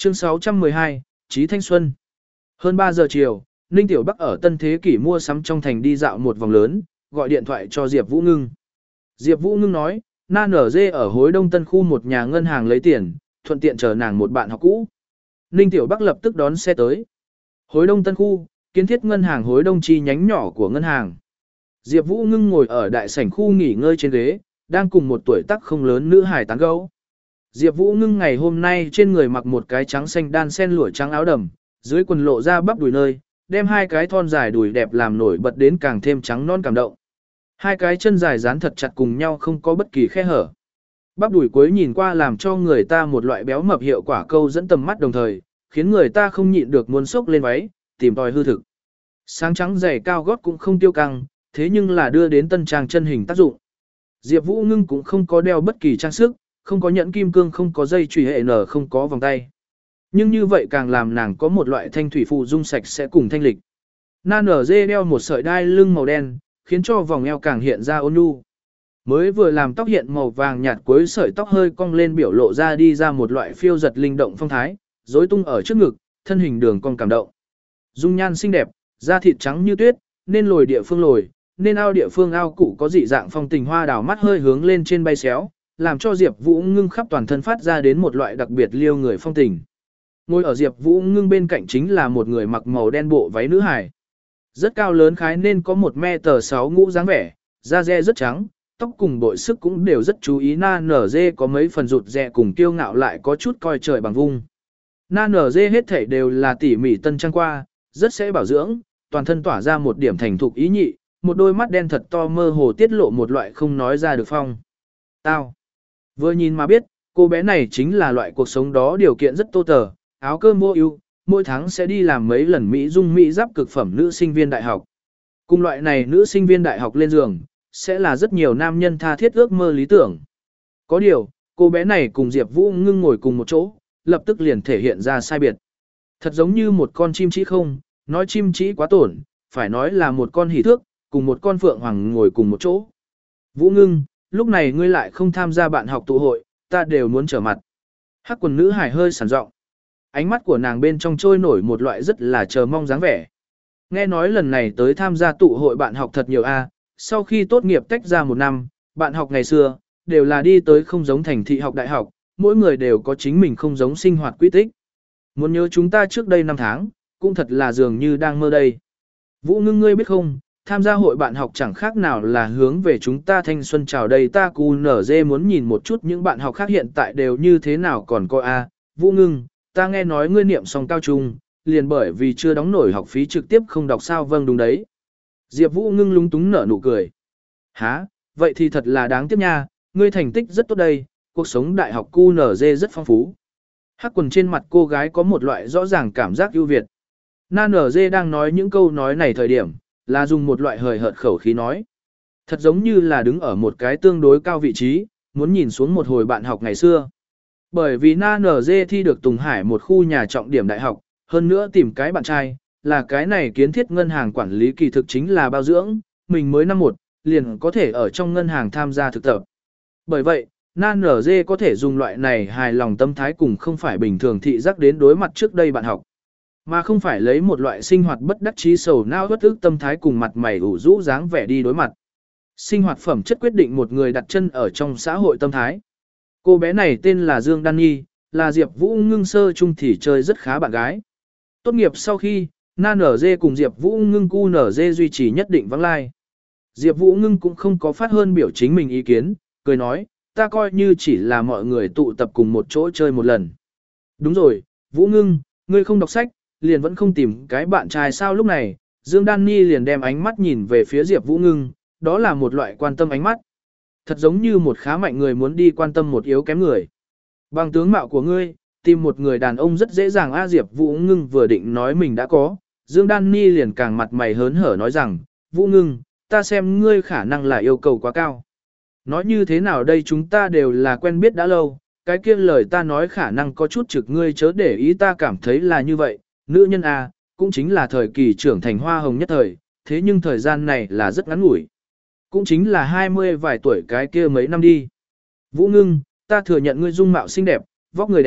Chương 612, Chí Thanh Xuân. Hơn 3 giờ chiều, Ninh Tiểu Bắc ở Tân Thế Kỷ mua sắm trong thành đi dạo một vòng lớn, gọi điện thoại cho Diệp Vũ Ngưng. Diệp Vũ Ngưng nói, Na nở dê ở hối đông Tân khu một nhà ngân hàng lấy tiền, thuận tiện chờ nàng một bạn học cũ. Ninh Tiểu Bắc lập tức đón xe tới. Hối đông Tân khu, kiến thiết ngân hàng hối đông chi nhánh nhỏ của ngân hàng. Diệp Vũ Ngưng ngồi ở đại sảnh khu nghỉ ngơi trên ghế, đang cùng một tuổi tác không lớn nữ hài tán gẫu. Diệp Vũ Ngưng ngày hôm nay trên người mặc một cái trắng xanh đan sen lụa trắng áo đầm, dưới quần lộ ra bắp đùi nơi, đem hai cái thon dài đùi đẹp làm nổi bật đến càng thêm trắng non cảm động. Hai cái chân dài dán thật chặt cùng nhau không có bất kỳ khe hở. Bắp đùi cuối nhìn qua làm cho người ta một loại béo mập hiệu quả câu dẫn tầm mắt đồng thời, khiến người ta không nhịn được muốn xốc lên váy, tìm tòi hư thực. Sáng trắng giày cao gót cũng không tiêu căng, thế nhưng là đưa đến tân trang chân hình tác dụng. Diệp Vũ Ngưng cũng không có đeo bất kỳ trang sức, không có nhẫn kim cương, không có dây chùy hệ nở, không có vòng tay. Nhưng như vậy càng làm nàng có một loại thanh thủy phụ dung sạch sẽ cùng thanh lịch. Na nở dê đeo một sợi đai lưng màu đen, khiến cho vòng eo càng hiện ra ôn nhu. Mới vừa làm tóc hiện màu vàng nhạt cuối sợi tóc hơi cong lên biểu lộ ra đi ra một loại phiêu giật linh động phong thái, rối tung ở trước ngực, thân hình đường cong cảm động. Dung nhan xinh đẹp, da thịt trắng như tuyết, nên lồi địa phương lồi, nên ao địa phương ao cụ có dị dạng phong tình hoa đào mắt hơi hướng lên trên bay xéo, làm cho Diệp Vũ Ngưng khắp toàn thân phát ra đến một loại đặc biệt liêu người phong tình. Ngồi ở Diệp Vũ Ngưng bên cạnh chính là một người mặc màu đen bộ váy nữ hài. Rất cao lớn khái nên có 1m6 ngũ dáng vẻ, da dê rất trắng, tóc cùng bội sức cũng đều rất chú ý. Na nở dê có mấy phần rụt rè cùng kiêu ngạo lại có chút coi trời bằng vung. Na nở dê hết thảy đều là tỉ mỉ tân trang qua, rất sẽ bảo dưỡng, toàn thân tỏa ra một điểm thành thục ý nhị, một đôi mắt đen thật to mơ hồ tiết lộ một loại không nói ra được phong. Tao. Vừa nhìn mà biết, cô bé này chính là loại cuộc sống đó điều kiện rất tô tờ, áo cơm mua ưu, mỗi tháng sẽ đi làm mấy lần Mỹ dung Mỹ giáp cực phẩm nữ sinh viên đại học. Cùng loại này nữ sinh viên đại học lên giường, sẽ là rất nhiều nam nhân tha thiết ước mơ lý tưởng. Có điều, cô bé này cùng Diệp Vũ Ngưng ngồi cùng một chỗ, lập tức liền thể hiện ra sai biệt. Thật giống như một con chim chỉ không, nói chim chỉ quá tổn, phải nói là một con hỉ thước, cùng một con phượng hoàng ngồi cùng một chỗ. Vũ Ngưng, lúc này ngươi lại không tham gia bạn học tụ hội, ta đều muốn trở mặt. Hắc quần nữ hài hơi sảng giọng. Ánh mắt của nàng bên trong trôi nổi một loại rất là chờ mong dáng vẻ. Nghe nói lần này tới tham gia tụ hội bạn học thật nhiều a, sau khi tốt nghiệp tách ra một năm, bạn học ngày xưa, đều là đi tới không giống thành thị học đại học, mỗi người đều có chính mình không giống sinh hoạt quy tích. Muốn nhớ chúng ta trước đây 5 tháng, cũng thật là dường như đang mơ đây. Vũ Ngưng ngươi biết không, tham gia hội bạn học chẳng khác nào là hướng về chúng ta thanh xuân chào đây. Ta QNZ muốn nhìn một chút những bạn học khác hiện tại đều như thế nào còn có a. Vũ Ngưng, ta nghe nói ngươi niệm xong cao trung, liền bởi vì chưa đóng nổi học phí trực tiếp không đọc sao. Vâng đúng đấy. Diệp Vũ Ngưng lúng túng nở nụ cười. Hả, vậy thì thật là đáng tiếc nha, ngươi thành tích rất tốt đây, cuộc sống đại học QNZ rất phong phú. Hắc quần trên mặt cô gái có một loại rõ ràng cảm giác ưu việt. Na NG đang nói những câu nói này thời điểm, là dùng một loại hời hợt khẩu khí nói. Thật giống như là đứng ở một cái tương đối cao vị trí, muốn nhìn xuống một hồi bạn học ngày xưa. Bởi vì Na NG thi được Tùng Hải một khu nhà trọng điểm đại học, hơn nữa tìm cái bạn trai, là cái này kiến thiết ngân hàng quản lý kỳ thực chính là bao dưỡng, mình mới năm 1, liền có thể ở trong ngân hàng tham gia thực tập. Bởi vậy, Na NG có thể dùng loại này hài lòng tâm thái cùng không phải bình thường thị giác đến đối mặt trước đây bạn học. Mà không phải lấy một loại sinh hoạt bất đắc chí sầu não bất ức tâm thái cùng mặt mày ủ rũ dáng vẻ đi đối mặt. Sinh hoạt phẩm chất quyết định một người đặt chân ở trong xã hội tâm thái. Cô bé này tên là Dương Đan Nhi, là Diệp Vũ Ngưng sơ trung thì chơi rất khá bạn gái. Tốt nghiệp sau khi, Na NG cùng Diệp Vũ Ngưng QNZ duy trì nhất định vắng lai. Diệp Vũ Ngưng cũng không có phát hơn biểu chính mình ý kiến, cười nói, ta coi như chỉ là mọi người tụ tập cùng một chỗ chơi một lần. Đúng rồi, Vũ Ngưng, ngươi không đọc sách, liền vẫn không tìm cái bạn trai sao. Lúc này, Dương Đan Nhi liền đem ánh mắt nhìn về phía Diệp Vũ Ngưng, đó là một loại quan tâm ánh mắt. Thật giống như một khá mạnh người muốn đi quan tâm một yếu kém người. Bằng tướng mạo của ngươi, tìm một người đàn ông rất dễ dàng a. Diệp Vũ Ngưng vừa định nói mình đã có, Dương Đan Nhi liền càng mặt mày hớn hở nói rằng, Vũ Ngưng, ta xem ngươi khả năng là yêu cầu quá cao. Nói như thế nào đây, chúng ta đều là quen biết đã lâu, cái kia lời ta nói khả năng có chút trực, ngươi chớ để ý. Ta cảm thấy là như vậy, nữ nhân a, cũng chính là thời kỳ trưởng thành hoa hồng nhất thời, thế nhưng thời gian này là rất ngắn ngủi. Cũng chính là 20 vài tuổi cái kia mấy năm đi. Vũ Ngưng, ta thừa nhận ngươi dung mạo xinh đẹp, vóc người đẹp,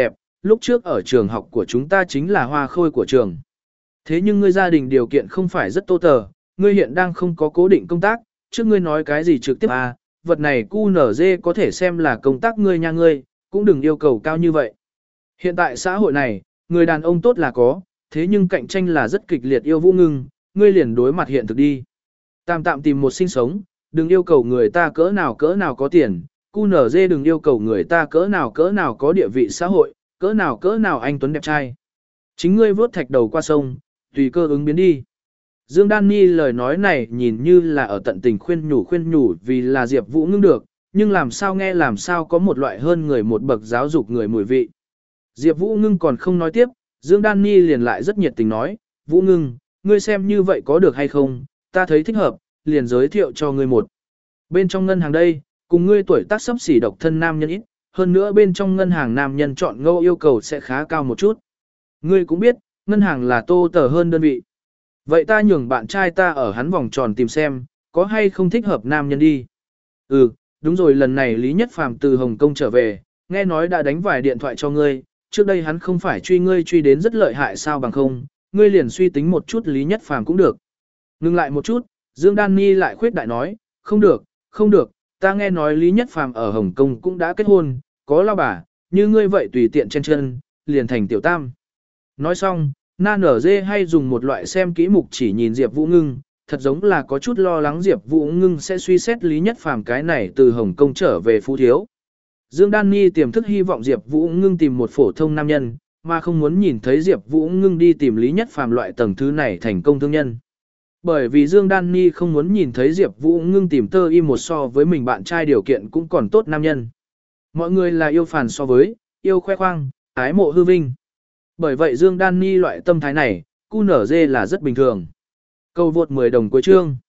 lúc trước ở trường học của chúng ta chính là hoa khôi của trường. Thế nhưng ngươi gia đình điều kiện không phải rất tô tờ, ngươi hiện đang không có cố định công tác, trước ngươi nói cái gì trực tiếp à, vật này QNZ có thể xem là công tác ngươi nha ngươi, cũng đừng yêu cầu cao như vậy. Hiện tại xã hội này, người đàn ông tốt là có, thế nhưng cạnh tranh là rất kịch liệt yêu Vũ Ngưng, ngươi liền đối mặt hiện thực đi. Tạm tạm tìm một sinh sống, đừng yêu cầu người ta cỡ nào có tiền, QNZ đừng yêu cầu người ta cỡ nào có địa vị xã hội, cỡ nào anh tuấn đẹp trai. Chính ngươi vớt thạch đầu qua sông, tùy cơ ứng biến đi. Dương Đan Ni lời nói này nhìn như là ở tận tình khuyên nhủ vì là Diệp Vũ Ngưng được, nhưng làm sao nghe làm sao có một loại hơn người một bậc giáo dục người mùi vị. Diệp Vũ Ngưng còn không nói tiếp, Dương Đan Ni liền lại rất nhiệt tình nói, Vũ Ngưng, ngươi xem như vậy có được hay không, ta thấy thích hợp, liền giới thiệu cho ngươi một. Bên trong ngân hàng đây, cùng ngươi tuổi tác sắp xỉ độc thân nam nhân ít, hơn nữa bên trong ngân hàng nam nhân chọn ngẫu yêu cầu sẽ khá cao một chút. Ngươi cũng biết, ngân hàng là tô tờ hơn đơn vị. Vậy ta nhường bạn trai ta ở hắn vòng tròn tìm xem, có hay không thích hợp nam nhân đi. Ừ, đúng rồi, lần này Lý Nhất Phàm từ Hồng Kông trở về, nghe nói đã đánh vài điện thoại cho ngươi, trước đây hắn không phải truy ngươi truy đến rất lợi hại sao bằng không, ngươi liền suy tính một chút Lý Nhất Phàm cũng được. Ngừng lại một chút, Dương Đan Ni lại khuyết đại nói, không được, ta nghe nói Lý Nhất Phàm ở Hồng Kông cũng đã kết hôn, có lao bà, như ngươi vậy tùy tiện chen chân, liền thành tiểu tam. Nói xong, Na Nở Dê hay dùng một loại xem kỹ mục chỉ nhìn Diệp Vũ Ngưng, thật giống là có chút lo lắng Diệp Vũ Ngưng sẽ suy xét Lý Nhất Phàm cái này từ Hồng Kông trở về phú thiếu. Dương Đan Ni tiềm thức hy vọng Diệp Vũ Ngưng tìm một phổ thông nam nhân, mà không muốn nhìn thấy Diệp Vũ Ngưng đi tìm Lý Nhất Phàm loại tầng thứ này thành công thương nhân. Bởi vì Dương Đan Ni không muốn nhìn thấy Diệp Vũ Ngưng tìm tơ y một so với mình bạn trai điều kiện cũng còn tốt nam nhân. Mọi người là yêu phàn so với, yêu khoe khoang, ái mộ hư vinh. Bởi vậy Dương Đan Ni loại tâm thái này, QNZ là rất bình thường. Câu vượt 10 đồng cuối chương.